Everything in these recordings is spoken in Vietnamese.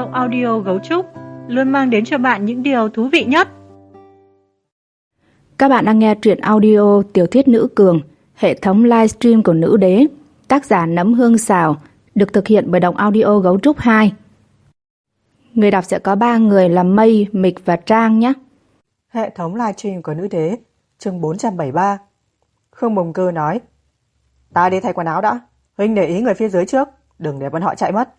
Động Audio Gấu Trúc luôn mang đến cho bạn những điều thú vị nhất. Các bạn đang nghe truyện audio Tiểu thuyết Nữ Cường, hệ thống livestream của Nữ Đế, tác giả Nấm Hương Xào, được thực hiện bởi Động Audio Gấu Trúc 2. Người đọc sẽ có 3 người là Mây, Mịch và Trang nhé. Hệ thống livestream của Nữ Đế, chương 473. Khương Mông Cơ nói: "Ta đi thay quần áo đã, huynh để ý người phía dưới trước, đừng để bọn họ chạy mất."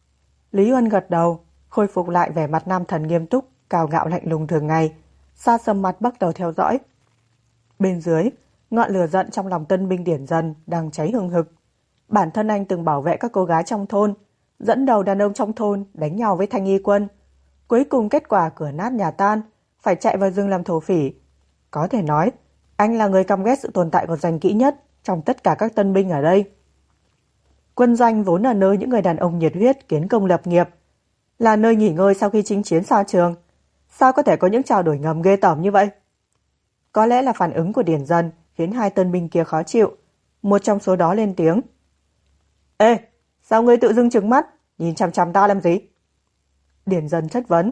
Lý Uân gật đầu, khôi phục lại vẻ mặt nam thần nghiêm túc, cao ngạo lạnh lùng thường ngày, Sa Sầm mặt bắt đầu theo dõi. Bên dưới, ngọn lửa giận trong lòng tân binh Điển Dần đang cháy hừng hực. Bản thân anh từng bảo vệ các cô gái trong thôn, dẫn đầu đàn ông trong thôn đánh nhau với Thanh Y quân. Cuối cùng kết quả cửa nát nhà tan, phải chạy vào rừng làm thổ phỉ. Có thể nói, anh là người căm ghét sự tồn tại của Doanh Kỹ nhất trong tất cả các tân binh ở đây. Quân doanh vốn là nơi những người đàn ông nhiệt huyết kiến công lập nghiệp, là nơi nghỉ ngơi sau khi chinh chiến xa trường. Sao có thể có những trao đổi ngầm ghê tởm như vậy? Có lẽ là phản ứng của Điển Dần khiến hai tân binh kia khó chịu. Một trong số đó lên tiếng: "Ê, sao ngươi tự dưng trừng mắt, nhìn chằm chằm ta làm gì?" Điển Dần chất vấn: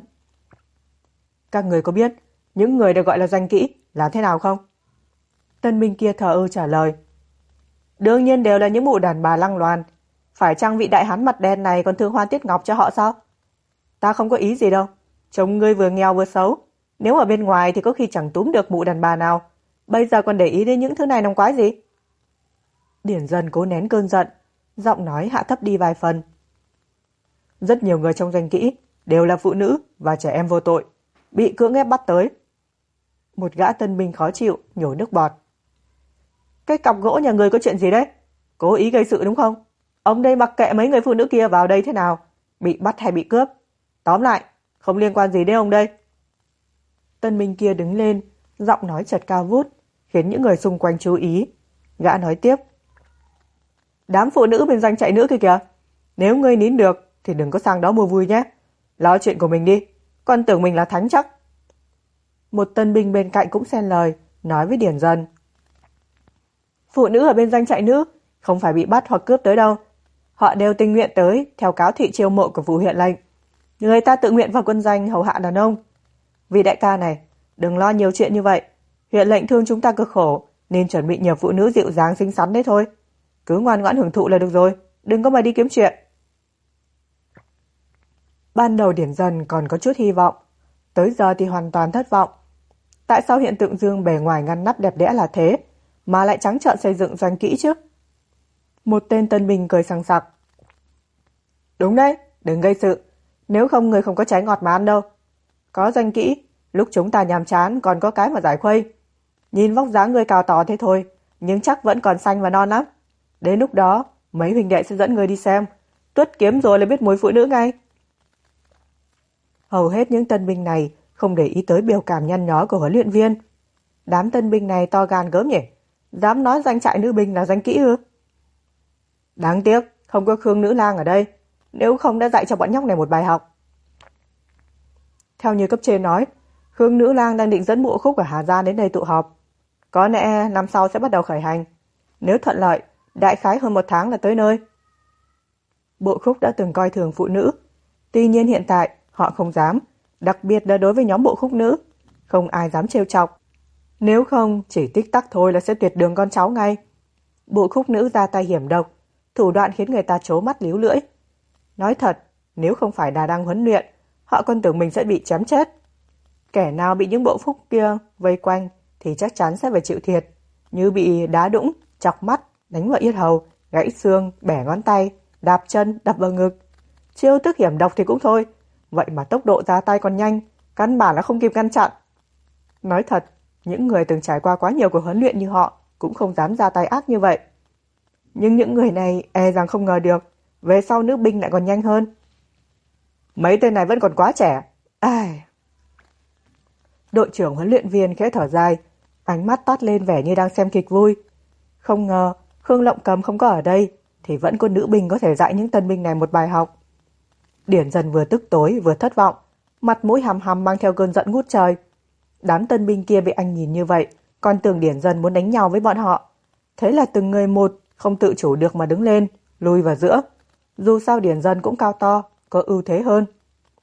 "Các người có biết những người được gọi là Doanh Kỹ là thế nào không?" Tân binh kia thờ ơ trả lời: "Đương nhiên đều là những mụ đàn bà lăng loàn. Phải chăng vị đại hán mặt đen này còn thương Hoa Tiết Ngọc cho họ sao? Ta không có ý gì đâu. Trông ngươi vừa nghèo vừa xấu. Nếu ở bên ngoài thì có khi chẳng túm được mụ đàn bà nào. Bây giờ còn để ý đến những thứ này nòng quái gì?" Điển Dần cố nén cơn giận, giọng nói hạ thấp đi vài phần. "Rất nhiều người trong Doanh Kỹ đều là phụ nữ và trẻ em vô tội, bị cưỡng ép bắt tới." Một gã tân binh khó chịu nhổ nước bọt: "Cái cọc gỗ nhà người có chuyện gì đấy? Cố ý gây sự đúng không? Ông đây mặc kệ mấy người phụ nữ kia vào đây thế nào, bị bắt hay bị cướp. Tóm lại, không liên quan gì đến ông đây." Tân binh kia đứng lên, giọng nói chợt cao vút, khiến những người xung quanh chú ý. Gã nói tiếp: "Đám phụ nữ bên doanh chạy nữ kia kìa, nếu ngươi nín được thì đừng có sang đó mua vui nhé. Lo chuyện của mình đi, con tưởng mình là thánh chắc." Một tân binh bên cạnh cũng xen lời, nói với Điển Dần: "Phụ nữ ở bên doanh trại nữ không phải bị bắt hoặc cướp tới đâu. Họ đều tình nguyện tới theo cáo thị chiêu mộ của phủ huyện lệnh. Người ta tự nguyện vào quân doanh hầu hạ đàn ông. Vì đại ca này, đừng lo nhiều chuyện như vậy. Huyện lệnh thương chúng ta cực khổ, nên chuẩn bị nhiều phụ nữ dịu dàng xinh xắn đấy thôi. Cứ ngoan ngoãn hưởng thụ là được rồi, đừng có mà đi kiếm chuyện." Ban đầu Điển Dần còn có chút hy vọng, tới giờ thì hoàn toàn thất vọng. Tại sao hiện tượng dương bề ngoài ngăn nắp đẹp đẽ là thế, mà lại trắng trợn xây dựng Doanh Kỹ chứ? Một tên tân binh cười sằng sặc: "Đúng đấy, đừng gây sự, nếu không người không có trái ngọt mà ăn đâu. Có Doanh Kỹ, lúc chúng ta nhàm chán còn có cái mà giải khuây. Nhìn vóc dáng người cao to thế thôi, nhưng chắc vẫn còn xanh và non lắm. Đến lúc đó, mấy huynh đệ sẽ dẫn người đi xem, tuốt kiếm rồi là biết mùi phụ nữ ngay." Hầu hết những tân binh này không để ý tới biểu cảm nhăn nhó của huấn luyện viên. Đám tân binh này to gan gớm nhỉ, dám nói doanh trại nữ binh là Doanh Kỹ ư? Đáng tiếc không có Khương nữ lang ở đây, nếu không đã dạy cho bọn nhóc này một bài học. Theo như cấp trên nói, Khương nữ lang đang định dẫn Bộ Khúc ở Hà Giang đến đây tụ họp. Có lẽ năm sau sẽ bắt đầu khởi hành. Nếu thuận lợi, đại khái hơn 1 tháng là tới nơi. Bộ Khúc đã từng coi thường phụ nữ, tuy nhiên hiện tại họ không dám, đặc biệt là đối với nhóm Bộ Khúc nữ, không ai dám trêu chọc. Nếu không, chỉ tích tắc thôi là sẽ tuyệt đường con cháu ngay. Bộ Khúc nữ ra tay hiểm độc, thủ đoạn khiến người ta trố mắt líu lưỡi. Nói thật, nếu không phải đà đang huấn luyện, họ còn tưởng mình sẽ bị chém chết. Kẻ nào bị những bộ phúc kia vây quanh thì chắc chắn sẽ phải chịu thiệt, như bị đá đũng, chọc mắt, đánh vào yết hầu, gãy xương, bẻ ngón tay, đạp chân, đập vào ngực. Chiêu thức hiểm độc thì cũng thôi, vậy mà tốc độ ra tay còn nhanh, căn bản là không kịp ngăn chặn. Nói thật, những người từng trải qua quá nhiều cuộc huấn luyện như họ cũng không dám ra tay ác như vậy. Nhưng những người này e rằng không ngờ được, về sau nữ binh lại còn nhanh hơn. Mấy tên này vẫn còn quá trẻ. Ai... Đội trưởng huấn luyện viên khẽ thở dài, ánh mắt toát lên vẻ như đang xem kịch vui. Không ngờ Khương Lộng Cầm không có ở đây thì vẫn có nữ binh có thể dạy những tân binh này một bài học. Điển Dần vừa tức tối vừa thất vọng, mặt mũi hằm hằm mang theo cơn giận ngút trời. Đám tân binh kia bị anh nhìn như vậy, còn tưởng Điển Dần muốn đánh nhau với bọn họ. Thế là từng người một không tự chủ được mà đứng lên, lùi vào giữa. Dù sao Điển Dần cũng cao to, có ưu thế hơn.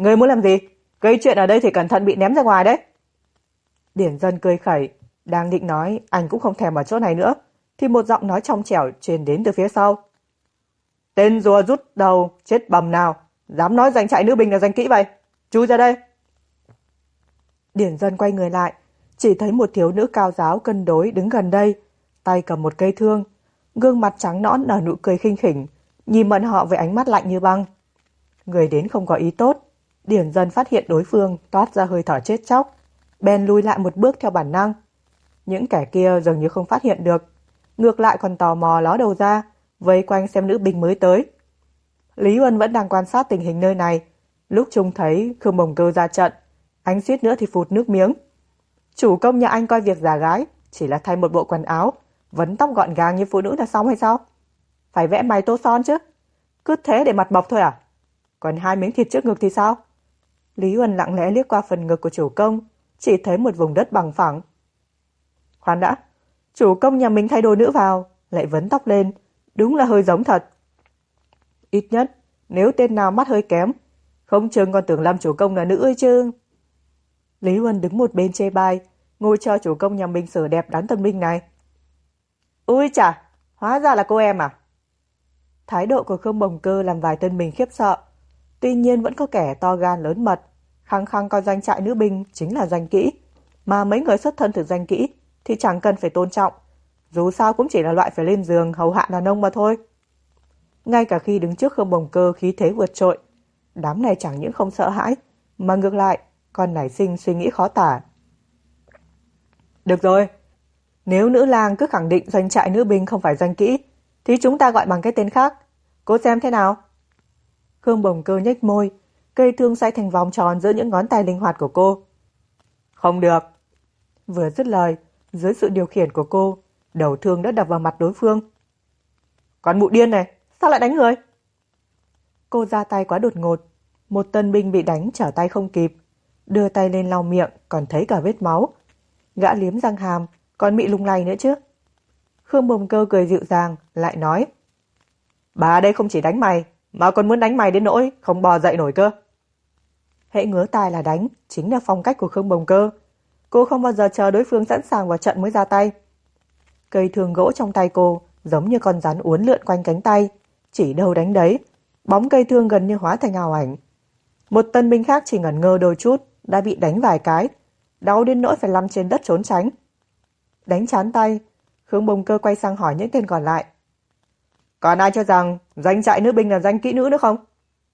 Ngươi muốn làm gì? Gây chuyện ở đây thì cẩn thận bị ném ra ngoài đấy. Điển Dân cười khẩy, đang định nói anh cũng không thèm ở chỗ này nữa, thì một giọng nói trong trẻo truyền đến từ phía sau. Tên rùa rút đầu, chết bầm nào, dám nói giành trại nữ binh là giành kỹ vậy? Chui ra đây. Điển Dân quay người lại, chỉ thấy một thiếu nữ cao giáo cân đối đứng gần đây, tay cầm một cây thương, gương mặt trắng nõn nở nụ cười khinh khỉnh, nhìn bọn họ với ánh mắt lạnh như băng. Người đến không có ý tốt, Điển Dân phát hiện đối phương toát ra hơi thở chết chóc, bèn lùi lại một bước theo bản năng. Những kẻ kia dường như không phát hiện được, ngược lại còn tò mò ló đầu ra, vây quanh xem nữ binh mới tới. Lý Uân vẫn đang quan sát tình hình nơi này, lúc trông thấy Khương Bồng Cơ ra trận, anh suýt nữa thì phụt nước miếng. Chủ công nhà anh coi việc giả gái chỉ là thay một bộ quần áo, vấn tóc gọn gàng như phụ nữ là xong hay sao? Phải vẽ mày tô son chứ? Cứ thế để mặt bọc thôi à? Còn 2 miếng thịt trước ngực thì sao? Lý Uân lặng lẽ liếc qua phần ngực của chủ công, chỉ thấy một vùng đất bằng phẳng. Khoan đã, chủ công nhà mình thay đồ nữ vào, lại vấn tóc lên, đúng là hơi giống thật. Ít nhất, nếu tên nào mắt hơi kém, không chừng còn tưởng làm chủ công là nữ ơi chứ. Lý Uân đứng một bên chê bai, ngồi cho chủ công nhà mình sửa đẹp đón tân binh này. Ui chà, hóa ra là cô em à? Thái độ của Khương Bồng Cơ làm vài tân binh khiếp sợ. Tuy nhiên vẫn có kẻ to gan lớn mật, khăng khăng coi doanh trại nữ binh chính là doanh kỹ, mà mấy người xuất thân từ doanh kỹ thì chẳng cần phải tôn trọng, dù sao cũng chỉ là loại phải lên giường hầu hạ đàn ông mà thôi. Ngay cả khi đứng trước Khương Bồng Cơ khí thế vượt trội, đám này chẳng những không sợ hãi, mà ngược lại còn nảy sinh suy nghĩ khó tả. Được rồi, nếu nữ lang cứ khẳng định doanh trại nữ binh không phải doanh kỹ, thì chúng ta gọi bằng cái tên khác. Cô xem thế nào? Khương Bồng Cơ nhếch môi, cây thương xoay thành vòng tròn giữa những ngón tay linh hoạt của cô. Không được. Vừa dứt lời, dưới sự điều khiển của cô, đầu thương đã đập vào mặt đối phương. Con mụ điên này, sao lại đánh người? Cô ra tay quá đột ngột, một tân binh bị đánh trở tay không kịp, đưa tay lên lau miệng còn thấy cả vết máu. Gã liếm răng hàm, còn bị lung lay nữa chứ. Khương Bồng Cơ cười dịu dàng, lại nói. Bà đây không chỉ đánh mày, mà còn muốn đánh mày đến nỗi không bò dậy nổi cơ. Hễ ngứa tai là đánh, chính là phong cách của Khương Bồng Cơ. Cô không bao giờ chờ đối phương sẵn sàng vào trận mới ra tay. Cây thương gỗ trong tay cô giống như con rắn uốn lượn quanh cánh tay, chỉ đâu đánh đấy, bóng cây thương gần như hóa thành ảo ảnh. Một tân binh khác chỉ ngẩn ngơ đôi chút, đã bị đánh vài cái, đau đến nỗi phải lăn trên đất trốn tránh. Đánh chán tay, Khương Bồng Cơ quay sang hỏi những tên còn lại. Còn ai cho rằng doanh trại nữ binh là danh kỹ nữ nữa không?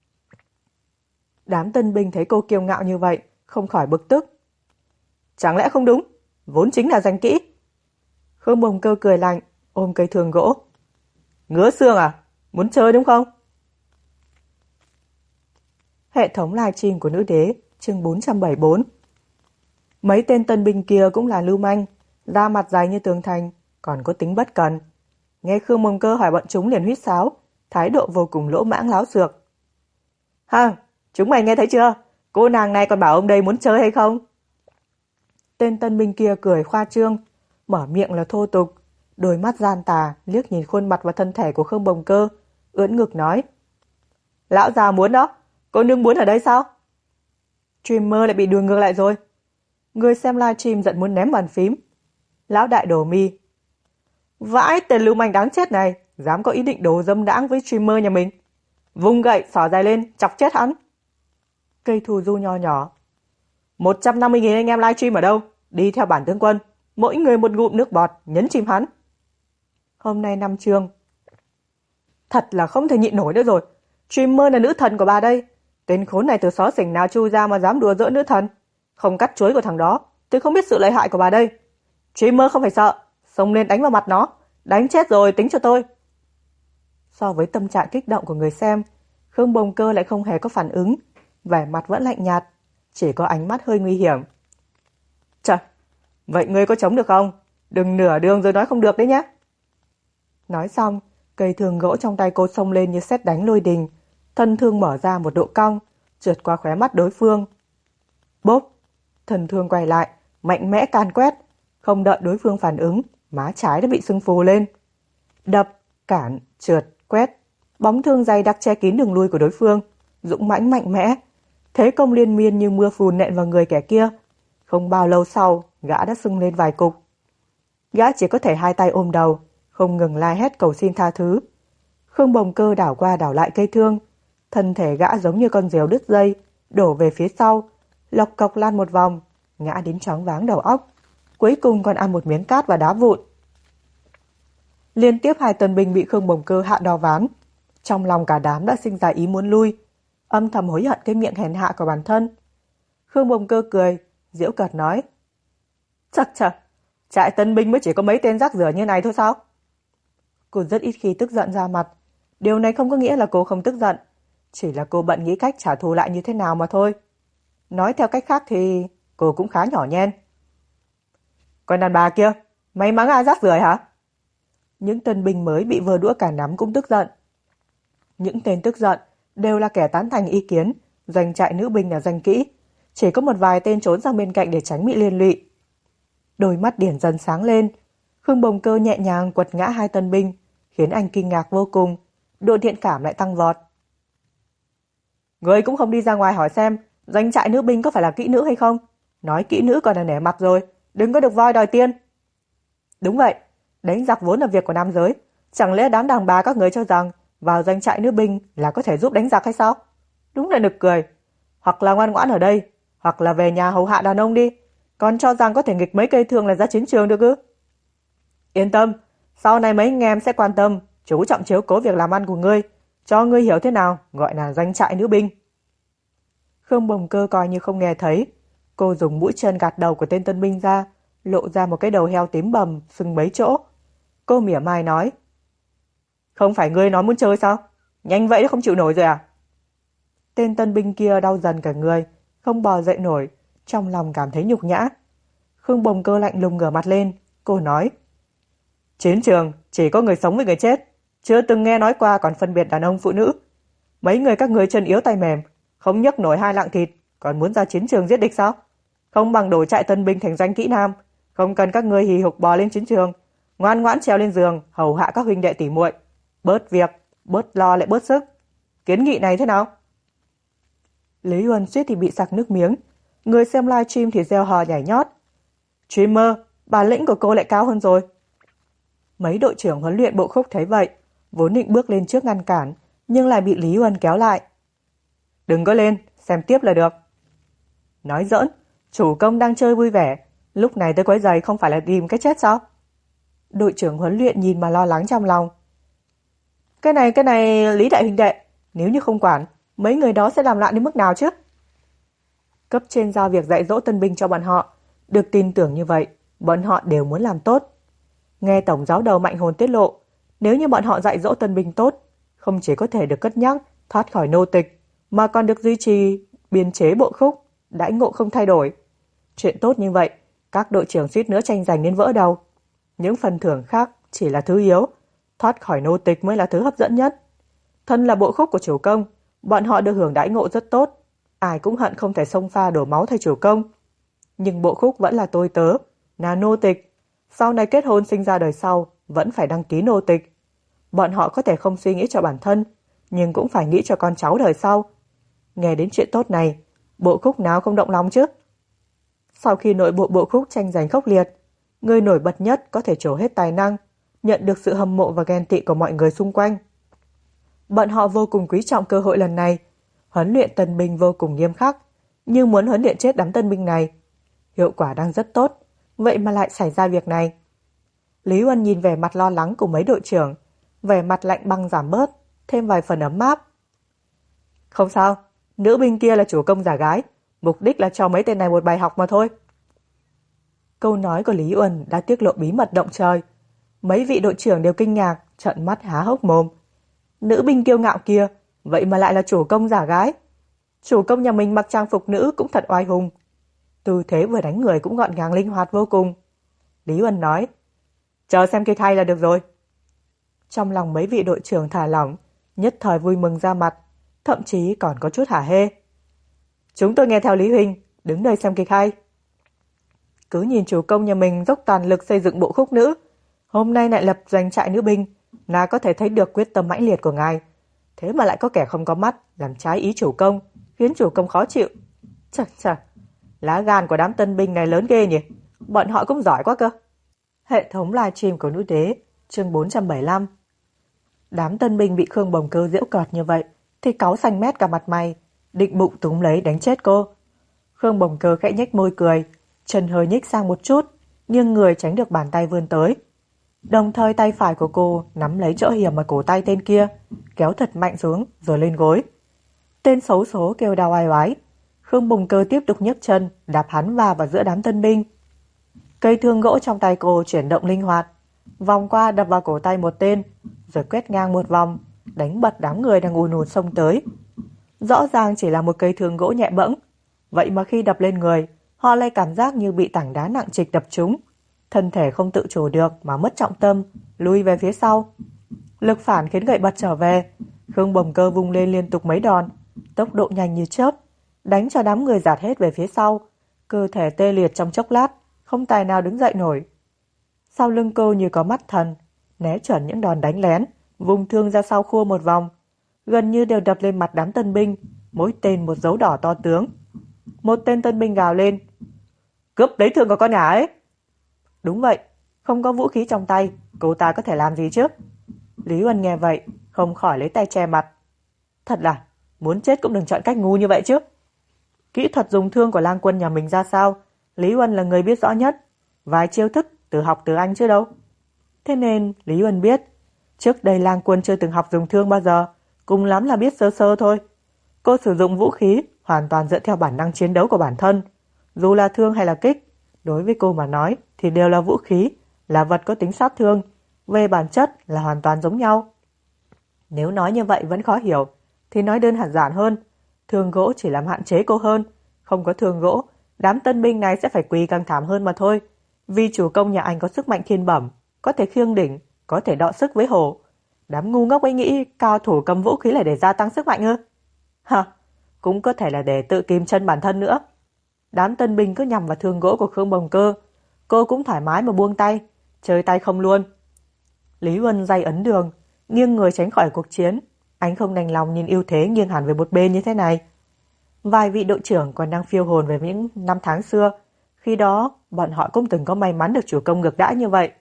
Đám tân binh thấy cô kiêu ngạo như vậy, không khỏi bực tức. Chẳng lẽ không đúng, vốn chính là danh kỹ. Khương Bồng Cơ cười lạnh, ôm cây thương gỗ. Ngứa xương à? Muốn chơi đúng không? Hệ thống livestream của nữ đế, chương 474. Mấy tên tân binh kia cũng là lưu manh, da mặt dày như tường thành, còn có tính bất cần. Nghe Khương Bồng Cơ hỏi bọn chúng liền huýt sáo, thái độ vô cùng lỗ mãng láo xược. Ha, chúng mày nghe thấy chưa? Cô nàng này còn bảo ông đây muốn chơi hay không? Tên tân binh kia cười khoa trương, mở miệng là thô tục, đôi mắt gian tà liếc nhìn khuôn mặt và thân thể của Khương Bồng Cơ, ưỡn ngực nói. Lão già muốn đó, cô nương muốn ở đây sao? Streamer lại bị đùa ngược lại rồi. Người xem livestream giận muốn ném bàn phím. Lão đại đổ mi. Vãi, tên lưu manh đáng chết này, dám có ý định đồ dâm đãng với streamer nhà mình. Vung gậy, xỏ dài lên, chọc chết hắn. Cây thù du nho nhỏ. 150.000 anh em livestream ở đâu? Đi theo bản tướng quân, mỗi người một ngụm nước bọt, nhấn chìm hắn. Hôm nay 5 chương. Thật là không thể nhịn nổi nữa rồi. Streamer là nữ thần của bà đây. Tên khốn này từ xó xỉnh nào chui ra mà dám đùa giỡn nữ thần. Không cắt chuối của thằng đó, tôi không biết sự lợi hại của bà đây. Streamer không phải sợ, xông lên đánh vào mặt nó. Đánh chết rồi tính cho tôi. So với tâm trạng kích động của người xem, Khương Bồng Cơ lại không hề có phản ứng, vẻ mặt vẫn lạnh nhạt, chỉ có ánh mắt hơi nguy hiểm. Trời, vậy ngươi có chống được không? Đừng nửa đường rồi nói không được đấy nhé. Nói xong, cây thương gỗ trong tay cô xông lên như sét đánh lôi đình, thân thương mở ra một độ cong, trượt qua khóe mắt đối phương. Bốp, thân thương quay lại, mạnh mẽ can quét, không đợi đối phương phản ứng, má trái đã bị sưng phù lên. Đập, cản, trượt, quét, bóng thương dày đặc che kín đường lui của đối phương, dũng mãnh mạnh mẽ, Thế công liên miên như mưa phùn nện vào người kẻ kia. Không bao lâu sau, gã đã sưng lên vài cục. Gã chỉ có thể hai tay ôm đầu, không ngừng la hét cầu xin tha thứ. Khương Bồng Cơ đảo qua đảo lại cây thương, thân thể gã giống như con diều đứt dây, đổ về phía sau, lộc cộc lăn một vòng, ngã đến choáng váng đầu óc, cuối cùng còn ăn một miếng cát và đá vụn. Liên tiếp 2 tân binh bị Khương Bồng Cơ hạ đò ván, trong lòng cả đám đã sinh ra ý muốn lui, âm thầm hối hận cái miệng hèn hạ của bản thân. Khương Bồng Cơ cười, giễu cợt nói: "Chắc trại tân binh mới chỉ có mấy tên rác rưởi như này thôi sao?" Cô rất ít khi tức giận ra mặt, điều này không có nghĩa là cô không tức giận, chỉ là cô bận nghĩ cách trả thù lại như thế nào mà thôi. Nói theo cách khác thì cô cũng khá nhỏ nhen. "Con đàn bà kia, mày mắng ai rác rưởi hả?" Những tân binh mới bị vơ đũa cả nắm cũng tức giận. Những tên tức giận đều là kẻ tán thành ý kiến doanh trại nữ binh là danh kỹ, chỉ có một vài tên trốn sang bên cạnh để tránh bị liên lụy. Đôi mắt Điển dần sáng lên, Khương Bồng Cơ nhẹ nhàng quật ngã 2 tân binh, khiến anh kinh ngạc vô cùng, độ thiện cảm lại tăng vọt. "Ngươi cũng không đi ra ngoài hỏi xem doanh trại nữ binh có phải là kỹ nữ hay không? Nói kỹ nữ còn là nể mặt rồi, đừng có được voi đòi tiên." "Đúng vậy, đánh giặc vốn là việc của nam giới, chẳng lẽ đám đàn bà các người cho rằng vào doanh trại nữ binh là có thể giúp đánh giặc hay sao? Đúng là nực cười. Hoặc là ngoan ngoãn ở đây, hoặc là về nhà hầu hạ đàn ông đi, còn cho rằng có thể nghịch mấy cây thương là ra chiến trường được ư?" "Yên tâm, sau này mấy anh em sẽ quan tâm, chú trọng chiếu cố việc làm ăn của ngươi, cho ngươi hiểu thế nào gọi là doanh trại nữ binh." Khương Bồng Cơ coi như không nghe thấy, cô dùng mũi chân gạt đầu của tên tân binh ra, lộ ra một cái đầu heo tím bầm, sưng mấy chỗ. Cô mỉa mai nói: "Không phải ngươi nói muốn chơi sao? Nhanh vậy đã không chịu nổi rồi à?" Tên tân binh kia đau dần cả người, không bò dậy nổi, trong lòng cảm thấy nhục nhã. Khương Bồng Cơ lạnh lùng ngửa mặt lên, cô nói: "Chiến trường chỉ có người sống với người chết, chưa từng nghe nói qua còn phân biệt đàn ông phụ nữ. Mấy người các ngươi chân yếu tay mềm, không nhấc nổi 2 lạng thịt, còn muốn ra chiến trường giết địch sao? Không bằng đổi trại tân binh thành danh kỹ nam, không cần các ngươi hì hục bò lên chiến trường, ngoan ngoãn treo lên giường hầu hạ các huynh đệ tỉ muội, bớt việc, bớt lo lại bớt sức. Kiến nghị này thế nào?" Lý Huân suýt thì bị sặc nước miếng, người xem livestream thì reo hò nhảy nhót. "Streamer, bản lĩnh của cô lại cao hơn rồi." Mấy đội trưởng huấn luyện bộ khúc thấy vậy, vốn định bước lên trước ngăn cản, nhưng lại bị Lý Huân kéo lại. "Đừng có lên, xem tiếp là được." "Nói giỡn, chủ công đang chơi vui vẻ, lúc này tới quấy giày không phải là tìm cái chết sao?" Đội trưởng huấn luyện nhìn mà lo lắng trong lòng. Cái này Lý đại huynh đệ, nếu như không quản, mấy người đó sẽ làm loạn đến mức nào chứ?" Cấp trên giao việc dạy dỗ tân binh cho bọn họ, được tin tưởng như vậy, bọn họ đều muốn làm tốt. Nghe tổng giáo đầu Mạnh Hồn tiết lộ, nếu như bọn họ dạy dỗ tân binh tốt, không chỉ có thể được cất nhắc thoát khỏi nô tịch, mà còn được duy trì biên chế bộ khúc, đãi ngộ không thay đổi. Chuyện tốt như vậy, các đội trưởng suýt nữa tranh giành đến vỡ đầu. Những phần thưởng khác chỉ là thứ yếu, thoát khỏi nô tịch mới là thứ hấp dẫn nhất. Thân là bộ khúc của chủ công, bọn họ được hưởng đãi ngộ rất tốt, ai cũng hận không thể xông pha đổ máu thay chủ công. Nhưng bộ khúc vẫn là tôi tớ, là nô tịch, sau này kết hôn sinh ra đời sau vẫn phải đăng ký nô tịch. Bọn họ có thể không suy nghĩ cho bản thân, nhưng cũng phải nghĩ cho con cháu đời sau. Nghe đến chuyện tốt này, bộ khúc nào không động lòng chứ? Sau khi nội bộ bộ khúc tranh giành khốc liệt, người nổi bật nhất có thể trổ hết tài năng, nhận được sự hâm mộ và ghen tị của mọi người xung quanh. Bọn họ vô cùng quý trọng cơ hội lần này, huấn luyện tân binh vô cùng nghiêm khắc, nhưng muốn huấn luyện chết đám tân binh này. Hiệu quả đang rất tốt, vậy mà lại xảy ra việc này. Lý Huân nhìn vẻ mặt lo lắng của mấy đội trưởng, vẻ mặt lạnh băng giảm bớt, thêm vài phần ấm áp. "Không sao, nữ binh kia là chủ công giả gái, mục đích là cho mấy tên này một bài học mà thôi." Câu nói của Lý Huân đã tiết lộ bí mật động trời. Mấy vị đội trưởng đều kinh ngạc, trợn mắt há hốc mồm. Nữ binh kiêu ngạo kia, vậy mà lại là chủ công giả gái. Chủ công nhà mình mặc trang phục nữ cũng thật oai hùng. Tư thế vừa đánh người cũng gọn gàng linh hoạt vô cùng. Lý Huân nói, chờ xem kịch hay là được rồi. Trong lòng mấy vị đội trưởng thả lỏng, nhất thời vui mừng ra mặt, thậm chí còn có chút hả hê. Chúng tôi nghe theo Lý Huynh, đứng đây xem kịch hay. Cứ nhìn chủ công nhà mình dốc toàn lực xây dựng bộ khúc nữ, hôm nay lại lập doanh trại nữ binh, có thể thấy được quyết tâm mãnh liệt của ngài. Thế mà lại có kẻ không có mắt, làm trái ý chủ công, khiến chủ công khó chịu. Chà chà, lá gan của đám tân binh này lớn ghê nhỉ, bọn họ cũng giỏi quá cơ. Hệ thống livestream của nữ đế, chương 475. Đám tân binh bị Khương Bồng Cơ giễu cợt như vậy thì cáu xanh mét cả mặt mày, định bụng túm lấy đánh chết cô. Khương Bồng Cơ khẽ nhếch môi cười, chân hơi nhích sang một chút, nhưng người tránh được bàn tay vươn tới. Đồng thời tay phải của cô nắm lấy chỗ hiểm ở cổ tay tên kia, kéo thật mạnh xuống rồi lên gối. Tên xấu số kêu đau oai oái. Khương Bồng Cơ tiếp tục nhấc chân đạp hắn vào giữa đám tân binh. Cây thương gỗ trong tay cô chuyển động linh hoạt, vòng qua đập vào cổ tay một tên, rồi quét ngang một vòng, đánh bật đám người đang ùn ùn xông tới. Rõ ràng chỉ là một cây thương gỗ nhẹ bẫng, vậy mà khi đập lên người, họ lại cảm giác như bị tảng đá nặng trịch đập trúng, thân thể không tự chủ được mà mất trọng tâm, lùi về phía sau. Lực phản khiến gậy bật trở về, Khương Bồng Cơ vung lên liên tục mấy đòn, tốc độ nhanh như chớp, đánh cho đám người dạt hết về phía sau, cơ thể tê liệt trong chốc lát, không tài nào đứng dậy nổi. Sau lưng cô như có mắt thần, né chuẩn những đòn đánh lén, vùng thương ra sau khua một vòng, gần như đều đập lên mặt đám tân binh, mỗi tên một dấu đỏ to tướng. Một tên tân binh gào lên, cướp lấy thương của con nhà ấy. Đúng vậy, không có vũ khí trong tay, cô ta có thể làm gì chứ? Lý Uân nghe vậy, không khỏi lấy tay che mặt. Thật là, muốn chết cũng đừng chọn cách ngu như vậy chứ. Kỹ thuật dùng thương của Lang Quân nhà mình ra sao, Lý Uân là người biết rõ nhất, vài chiêu thức từ học từ anh chứ đâu. Thế nên Lý Uân biết, trước đây Lang Quân chưa từng học dùng thương bao giờ, cùng lắm là biết sơ sơ thôi. Cô sử dụng vũ khí hoàn toàn dựa theo bản năng chiến đấu của bản thân, dù là thương hay là kích, đối với cô mà nói thì đều là vũ khí, là vật có tính sát thương, về bản chất là hoàn toàn giống nhau. Nếu nói như vậy vẫn khó hiểu, thì nói đơn giản hơn, thương gỗ chỉ làm hạn chế cô hơn, không có thương gỗ, đám tân binh này sẽ phải quỳ càng thảm hơn mà thôi. Vì chủ công nhà anh có sức mạnh thiên bẩm, có thể khiêng đỉnh, có thể đọ sức với hổ. Đám ngu ngốc ấy nghĩ cao thủ cầm vũ khí là để gia tăng sức mạnh ư? Hả, cũng có thể là để tự kìm chân bản thân nữa. Đám tân binh cứ nhằm vào thương gỗ của Khương Bồng Cơ, cô cũng thoải mái mà buông tay, chơi tay không luôn. Lý Uân day ấn đường, nghiêng người tránh khỏi cuộc chiến. Anh không đành lòng nhìn ưu thế nghiêng hẳn về một bên như thế này. Vài vị đội trưởng còn đang phiêu hồn về những năm tháng xưa, khi đó bọn họ cũng từng có may mắn được chủ công ngược đãi như vậy.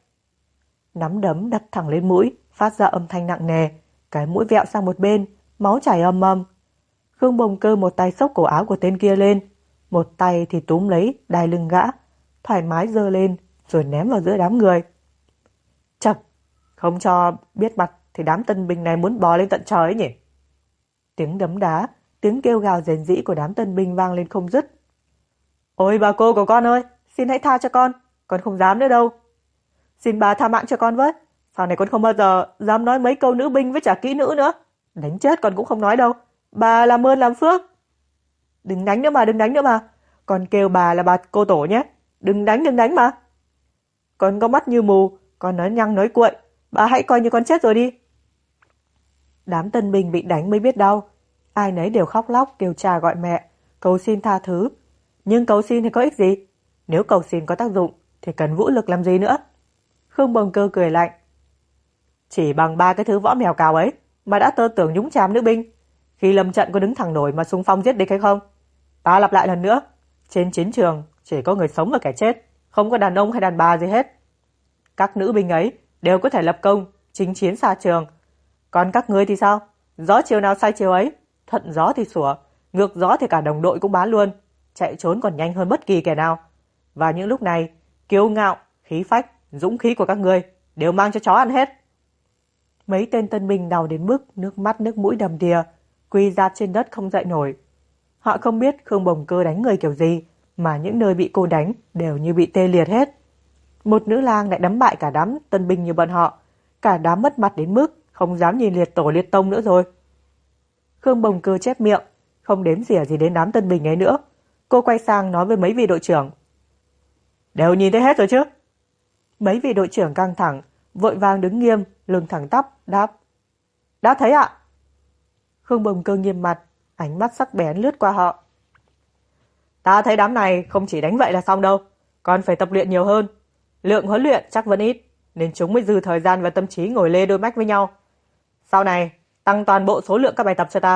Nắm đấm đập thẳng lên mũi, phát ra âm thanh nặng nề, cái mũi vẹo sang một bên, máu chảy ầm ầm. Khương Bồng Cơ một tay xốc cổ áo của tên kia lên, một tay thì túm lấy đai lưng gã, thoải mái giơ lên rồi ném vào giữa đám người. Chậc, không cho biết mặt thì đám tân binh này muốn bò lên tận trời ấy nhỉ. Tiếng đấm đá, tiếng kêu gào rền rĩ của đám tân binh vang lên không dứt. Ôi bà cô của con ơi, xin hãy tha cho con không dám nữa đâu. Xin bà tha mạng cho con với, sau này con không bao giờ dám nói mấy câu nữ binh với trả kỹ nữ nữa. Đánh chết con cũng không nói đâu, bà làm ơn làm phước. Đừng đánh nữa mà, con kêu bà là bà cô tổ nhé, đừng đánh mà. Con có mắt như mù, con nói nhăng nói cuội, bà hãy coi như con chết rồi đi. Đám tân binh bị đánh mới biết đau, ai nấy đều khóc lóc kêu cha gọi mẹ, cầu xin tha thứ. Nhưng cầu xin thì có ích gì? Nếu cầu xin có tác dụng thì cần vũ lực làm gì nữa? Khương Bồng Cơ cười lạnh. Chỉ bằng 3 cái thứ võ mèo cào ấy mà đã tơ tưởng nhúng chàm nữ binh. Khi lâm trận có đứng thẳng nổi mà xung phong giết địch hay không? Ta lặp lại lần nữa, trên chiến trường chỉ có người sống và kẻ chết, không có đàn ông hay đàn bà gì hết. Các nữ binh ấy đều có thể lập công, chinh chiến xa trường. Còn các ngươi thì sao? Gió chiều nào sai chiều ấy, thuận gió thì sủa, ngược gió thì cả đồng đội cũng bán luôn, chạy trốn còn nhanh hơn bất kỳ kẻ nào. Và những lúc này, kiêu ngạo, khí phách, dũng khí của các ngươi đều mang cho chó ăn hết. Mấy tên tân binh đau đến mức nước mắt nước mũi đầm đìa, quỳ rạp trên đất không dậy nổi. Họ không biết Khương Bồng Cơ đánh người kiểu gì, mà những nơi bị cô đánh đều như bị tê liệt hết. Một nữ lang lại đấm bại cả đám tân binh như bọn họ, cả đám mất mặt đến mức không dám nhìn liệt tổ liệt tông nữa rồi. Khương Bồng Cơ chép miệng, không đếm xỉa gì đến đám tân binh ấy nữa. Cô quay sang nói với mấy vị đội trưởng. Đều nhìn thấy hết rồi chứ? Mấy vị đội trưởng căng thẳng, vội vàng đứng nghiêm, lưng thẳng tắp, đáp. Đã thấy ạ. Khương Bồng Cơ nghiêm mặt, ánh mắt sắc bén lướt qua họ. Ta thấy đám này không chỉ đánh vậy là xong đâu, còn phải tập luyện nhiều hơn. Lượng huấn luyện chắc vẫn ít, nên chúng mới dư thời gian và tâm trí ngồi lê đôi mách với nhau. Sau này, tăng toàn bộ số lượng các bài tập cho ta,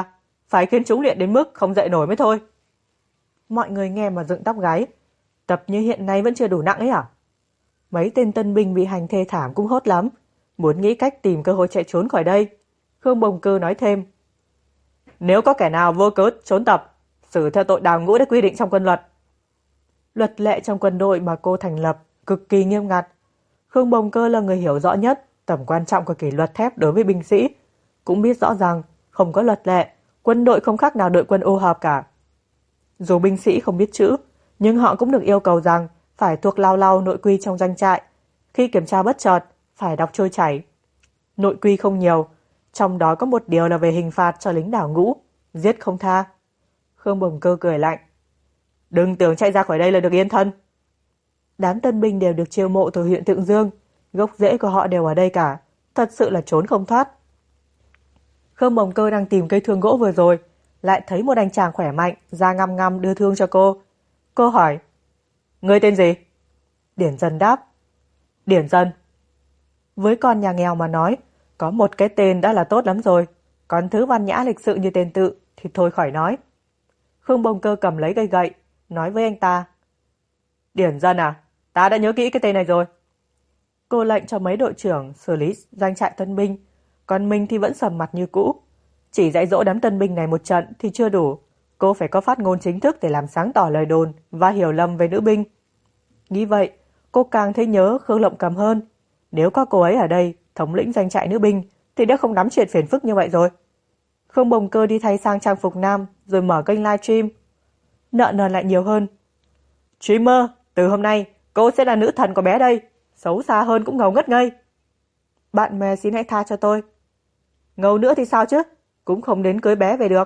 phải khiến chúng luyện đến mức không dậy nổi mới thôi. Mọi người nghe mà dựng tóc gáy. Tập như hiện nay vẫn chưa đủ nặng ấy à? Mấy tên tân binh bị hành thê thảm cũng hốt lắm, muốn nghĩ cách tìm cơ hội chạy trốn khỏi đây. Khương Bồng Cơ nói thêm, nếu có kẻ nào vô cớ trốn tập, xử theo tội đào ngũ đã quy định trong quân luật. Luật lệ trong quân đội mà cô thành lập cực kỳ nghiêm ngặt. Khương Bồng Cơ là người hiểu rõ nhất tầm quan trọng của kỷ luật thép đối với binh sĩ, cũng biết rõ rằng không có luật lệ, quân đội không khác nào đội quân ô hợp cả. Dù binh sĩ không biết chữ, nhưng họ cũng được yêu cầu rằng phải thuộc lao lao nội quy trong doanh trại. Khi kiểm tra bất chợt, phải đọc trôi chảy. Nội quy không nhiều, trong đó có một điều là về hình phạt cho lính đảo ngũ, giết không tha. Khương Bồng Cơ cười lạnh. Đừng tưởng chạy ra khỏi đây là được yên thân. Đám tân binh đều được chiêu mộ từ huyện Tượng Dương, gốc rễ của họ đều ở đây cả, thật sự là trốn không thoát. Khương Bồng Cơ đang tìm cây thương gỗ vừa rồi, lại thấy một anh chàng khỏe mạnh ra ngăm ngăm đưa thương cho cô. Cô hỏi, người tên gì? Điển Dân đáp, Điển Dân. Với con nhà nghèo mà nói, có một cái tên đã là tốt lắm rồi, còn thứ văn nhã lịch sự như tên tự thì thôi khỏi nói. Khương Bồng Cơ cầm lấy cây gậy, nói với anh ta, Điển Dân à, ta đã nhớ kỹ cái tên này rồi. Cô lệnh cho mấy đội trưởng xử lý doanh trại tân binh, còn mình thì vẫn sầm mặt như cũ. Chỉ dạy dỗ đám tân binh này một trận thì chưa đủ, cô phải có phát ngôn chính thức để làm sáng tỏ lời đồn và hiểu lầm về nữ binh. Nghĩ vậy, cô càng thấy nhớ Khương Lộng Cầm hơn. Nếu có cô ấy ở đây, thống lĩnh doanh trại nữ binh, thì đã không nắm chuyện phiền phức như vậy rồi. Khương Bồng Cơ đi thay sang trang phục nam, rồi mở kênh livestream. Nợ nần lại nhiều hơn. Streamer, từ hôm nay, cô sẽ là nữ thần của bé đây. Xấu xa hơn cũng ngầu ngất ngây. Bạn bè xin hãy tha cho tôi. Ngầu nữa thì sao chứ? Cũng không đến cưới bé về được.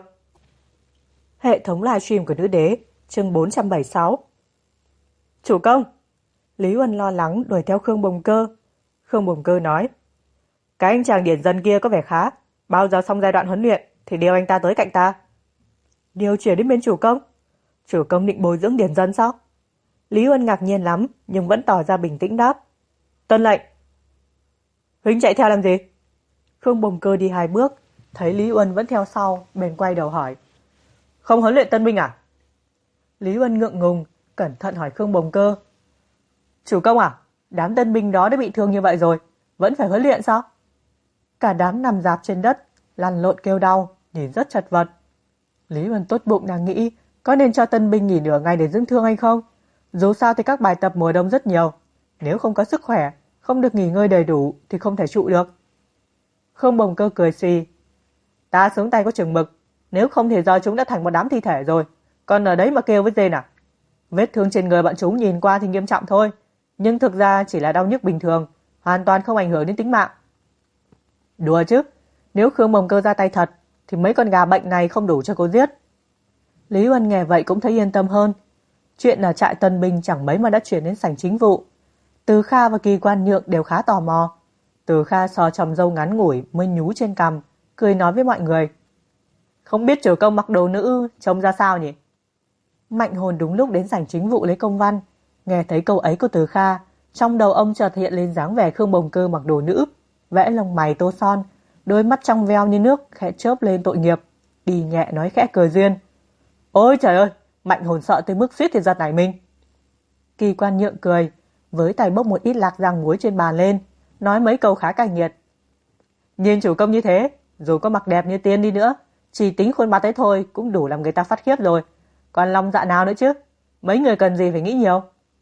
Hệ thống livestream của nữ đế, chương 476. Chủ công! Lý Uân lo lắng đuổi theo Khương Bồng Cơ. Khương Bồng Cơ nói, cái anh chàng Điển Dân kia có vẻ khá, bao giờ xong giai đoạn huấn luyện thì điều anh ta tới cạnh ta. Điều chuyển đến bên chủ công? Chủ công định bồi dưỡng Điển Dân sao? Lý Uân ngạc nhiên lắm, nhưng vẫn tỏ ra bình tĩnh đáp, tuân lệnh. Huynh chạy theo làm gì? Khương Bồng Cơ đi 2 bước, thấy Lý Uân vẫn theo sau, bèn quay đầu hỏi, không huấn luyện tân binh à? Lý Uân ngượng ngùng, cẩn thận hỏi Khương Bồng Cơ, chủ công à, đám tân binh đó đã bị thương như vậy rồi, vẫn phải huấn luyện sao? Cả đám nằm rạp trên đất, lăn lộn kêu đau, nhìn rất chật vật. Lý Uân tốt bụng đang nghĩ có nên cho tân binh nghỉ nửa ngày để dưỡng thương hay không. Dù sao thì các bài tập mùa đông rất nhiều, nếu không có sức khỏe, không được nghỉ ngơi đầy đủ thì không thể trụ được. Khương Bồng Cơ cười xì, ta xuống tay có chừng mực, nếu không thì giờ chúng đã thành một đám thi thể rồi, còn ở đấy mà kêu với rên à? Vết thương trên người bọn chúng nhìn qua thì nghiêm trọng thôi, nhưng thực ra chỉ là đau nhức bình thường, hoàn toàn không ảnh hưởng đến tính mạng. Đùa chứ, nếu Khương Bồng Cơ ra tay thật thì mấy con gà bệnh này không đủ cho cô giết. Lý Uân nghe vậy cũng thấy yên tâm hơn. Chuyện ở trại tân binh chẳng mấy mà đã chuyển đến sảnh chính vụ. Từ Kha và Kỳ Quan Nhượng đều khá tò mò. Từ Kha sò chòm râu ngắn ngủi mới nhú trên cằm, cười nói với mọi người, không biết chủ công mặc đồ nữ trông ra sao nhỉ? Mạnh Hồn đúng lúc đến sảnh chính vụ lấy công văn, nghe thấy câu ấy của Từ Kha, trong đầu ông chợt hiện lên dáng vẻ Khương Bồng Cơ mặc đồ nữ, vẽ lông mày tô son, đôi mắt trong veo như nước khẽ chớp lên tội nghiệp, đi nhẹ nói khẽ cười duyên, ôi trời ơi, Mạnh Hồn sợ tới mức suýt thì giật nảy mình. Kỳ Quan Nhượng cười, với tay bốc một ít lạc rang muối trên bàn lên, nói mấy câu khá cay nghiệt. Nhìn chủ công như thế, dù có mặc đẹp như tiên đi nữa, chỉ tính khuôn mặt ấy thôi cũng đủ làm người ta phát khiếp rồi, còn lòng dạ nào nữa chứ? Mấy người cần gì phải nghĩ nhiều?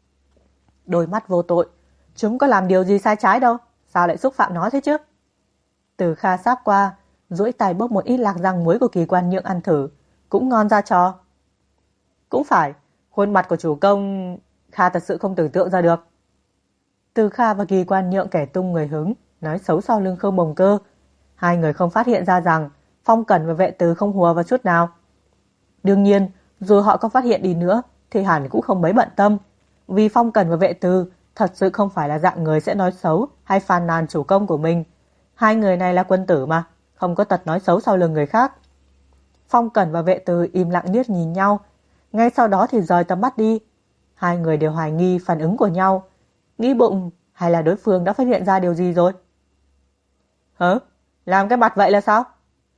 Đôi mắt vô tội, chúng có làm điều gì sai trái đâu, sao lại xúc phạm nó thế chứ? Từ Kha sáp qua, duỗi tay bốc một ít lạc rang muối của Kỳ Quan Nhượng ăn thử, cũng ngon ra trò. Cũng phải, khuôn mặt của chủ công Kha thật sự không tưởng tượng ra được. Từ Kha và Kỳ Quan Nhượng kẻ tung người hứng, nói xấu sau lưng Khương Bồng Cơ. Hai người không phát hiện ra rằng Phong Cẩn và Vệ Từ không hùa vào chút nào. Đương nhiên, dù họ có phát hiện đi nữa thì hẳn cũng không mấy bận tâm, vì Phong Cẩn và Vệ Từ thật sự không phải là dạng người sẽ nói xấu hay phàn nàn chủ công của mình. Hai người này là quân tử mà, không có tật nói xấu sau lưng người khác. Phong Cẩn và Vệ Từ im lặng liếc nhìn nhau, ngay sau đó thì rời tầm mắt đi. Hai người đều hoài nghi phản ứng của nhau, nghĩ bụng hay là đối phương đã phát hiện ra điều gì rồi. Hả? Làm cái mặt vậy là sao?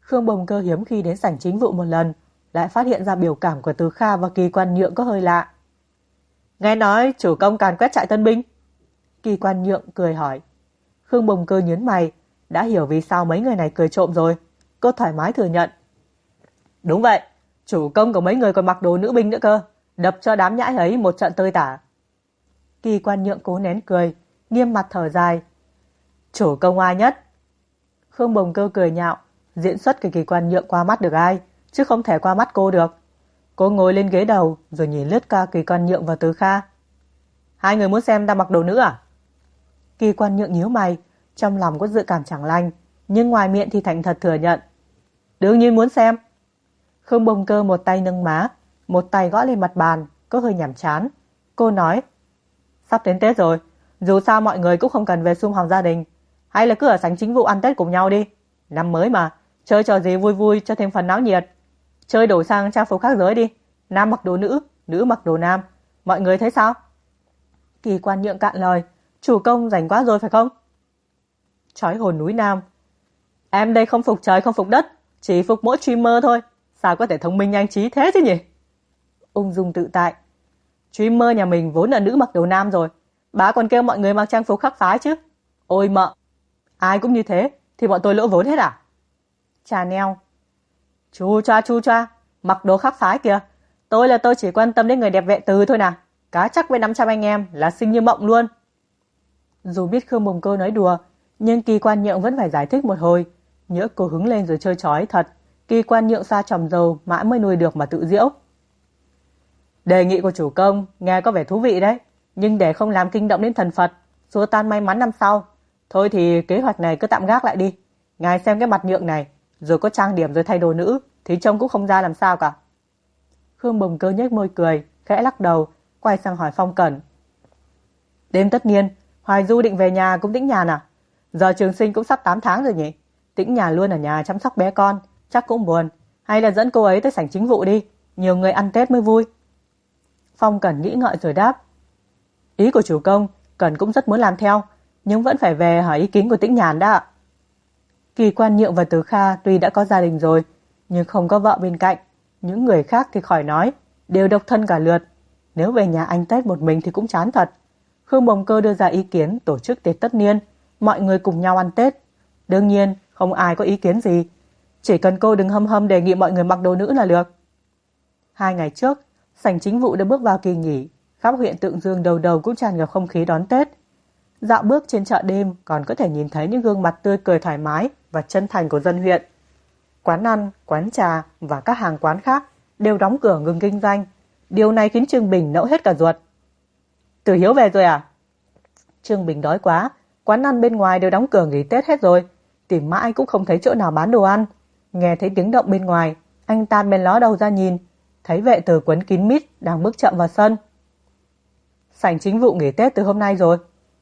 Khương Bồng Cơ hiếm khi đến sảnh chính vụ một lần, lại phát hiện ra biểu cảm của Từ Kha và Kỳ Quan Nhượng có hơi lạ. Nghe nói chủ công càn quét trại tân binh. Kỳ Quan Nhượng cười hỏi. Khương Bồng Cơ nhướng mày, đã hiểu vì sao mấy người này cười trộm rồi. Cô thoải mái thừa nhận. Đúng vậy, chủ công của mấy người còn mặc đồ nữ binh nữa cơ, đập cho đám nhãi ấy một trận tơi tả. Kỳ Quan Nhượng cố nén cười, nghiêm mặt thở dài. Chủ công oai nhất. Khương Bồng Cơ cười nhạo, diễn xuất của Kỳ Quan Nhượng qua mắt được ai, chứ không thể qua mắt cô được. Cô ngồi lên ghế đầu rồi nhìn lướt qua Kỳ Quan Nhượng và Từ Kha. Hai người muốn xem ta mặc đồ nữ à? Kỳ Quan Nhượng nhíu mày, trong lòng có dự cảm chẳng lành, nhưng ngoài miệng thì thành thật thừa nhận. Đương nhiên muốn xem. Khương Bồng Cơ một tay nâng má, một tay gõ lên mặt bàn, có hơi nhàm chán. Cô nói, sắp đến Tết rồi, dù sao mọi người cũng không cần về sum họp gia đình, hay là cứ ở sảnh chính vụ ăn Tết cùng nhau đi. Năm mới mà, chơi trò gì vui vui cho thêm phần náo nhiệt. Chơi đổi sang trang phục khác giới đi, nam mặc đồ nữ, nữ mặc đồ nam. Mọi người thấy sao? Kỳ Quan Nhượng cạn lời, chủ công rảnh quá rồi phải không? Chói hồn núi Nam. Em đây không phục trời không phục đất, chỉ phục mỗi streamer thôi. Sao có thể thông minh nhanh trí thế chứ nhỉ? Ung dung tự tại. Streamer nhà mình vốn là nữ mặc đồ nam rồi, bà còn kêu mọi người mặc trang phục khác phái chứ. Ôi mợ, ai cũng như thế thì bọn tôi lỗ vốn hết à? Chanel. Chu choa, mặc đồ khác phái kìa. Tôi chỉ quan tâm đến người đẹp Vệ Từ thôi nè. Cá chắc với 500 anh em là xinh như mộng luôn. Dù biết Khương Bồng Cơ nói đùa, nhưng Kỳ Quan Nhượng vẫn phải giải thích một hồi. Nhỡ cô hứng lên rồi chơi chói thật, Kỳ Quan Nhượng xa trồng dầu mãi mới nuôi được mà tự giễu. Đề nghị của chủ công nghe có vẻ thú vị đấy, nhưng để không làm kinh động đến thần Phật, số tan may mắn năm sau, thôi thì kế hoạch này cứ tạm gác lại đi. Ngài xem cái mặt Nhượng này, rồi có trang điểm rồi thay đồ nữ thì trông cũng không ra làm sao cả. Khương Bồng Cơ nhếch môi cười, khẽ lắc đầu, quay sang hỏi Phong Cẩn. Đêm tất niên, Hoài Du định về nhà cũng Tĩnh Nhàn à? Giờ Trường Sinh cũng sắp 8 tháng rồi nhỉ? Tĩnh Nhàn luôn ở nhà chăm sóc bé con, chắc cũng buồn. Hay là dẫn cô ấy tới sảnh chính vụ đi, nhiều người ăn Tết mới vui. Phong Cẩn nghĩ ngợi rồi đáp. Ý của chủ công, Cẩn cũng rất muốn làm theo, nhưng vẫn phải về hỏi ý kiến của Tĩnh Nhàn đã. Kỳ Quan Nhượng và Từ Kha tuy đã có gia đình rồi, nhưng không có vợ bên cạnh. Những người khác thì khỏi nói, đều độc thân cả lượt. Nếu về nhà anh Tết một mình thì cũng chán thật. Khương Bồng Cơ đưa ra ý kiến tổ chức tiệc tất niên, mọi người cùng nhau ăn Tết. Đương nhiên, không ai có ý kiến gì. Chỉ cần cô đừng hâm đề nghị mọi người mặc đồ nữ là được. 2 ngày trước, sảnh chính vụ đã bước vào kỳ nghỉ. Khắp huyện Tượng Dương đầu đầu cũng tràn ngập không khí đón Tết. Dạo bước trên chợ đêm còn có thể nhìn thấy những gương mặt tươi cười thoải mái và chân thành của dân huyện. Quán ăn, quán trà và các hàng quán khác đều đóng cửa ngừng kinh doanh. Điều này khiến Trương Bình nẫu hết cả ruột. Từ Hiếu về rồi à? Trương Bình đói quá, quán ăn bên ngoài đều đóng cửa nghỉ Tết hết rồi, tìm mãi cũng không thấy chỗ nào bán đồ ăn. Nghe thấy tiếng động bên ngoài, anh ta bèn ló đầu ra nhìn, thấy Vệ Từ quấn kín mít đang bước chậm vào sân. Sảnh chính vụ nghỉ Tết từ hôm nay rồi.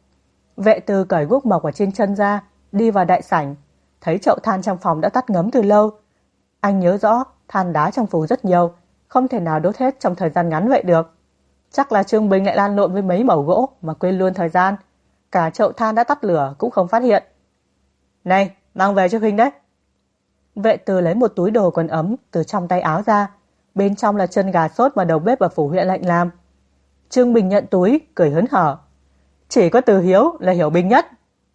Vệ Từ cởi guốc mộc ở trên chân ra, đi vào đại sảnh, thấy chậu than trong phòng đã tắt ngấm từ lâu. Anh nhớ rõ than đá trong phủ rất nhiều, không thể nào đốt hết trong thời gian ngắn vậy được. Chắc là Trương Bình lại lan lộn với mấy mẩu gỗ mà quên luôn thời gian. Cả chậu than đã tắt lửa cũng không phát hiện. Này, mang về cho huynh đấy. Vệ Từ lấy một túi đồ quần ấm từ trong tay áo ra, bên trong là chân gà sốt mà đầu bếp ở phủ huyện lệnh làm. Trương Bình nhận túi, cười hớn hở. Chỉ có Từ Hiếu là hiểu Bình nhất.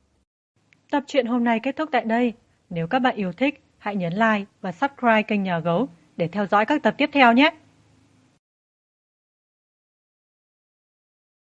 Tập truyện hôm nay kết thúc tại đây. Nếu các bạn yêu thích, hãy nhấn like và subscribe kênh Nhà Gấu để theo dõi các tập tiếp theo nhé.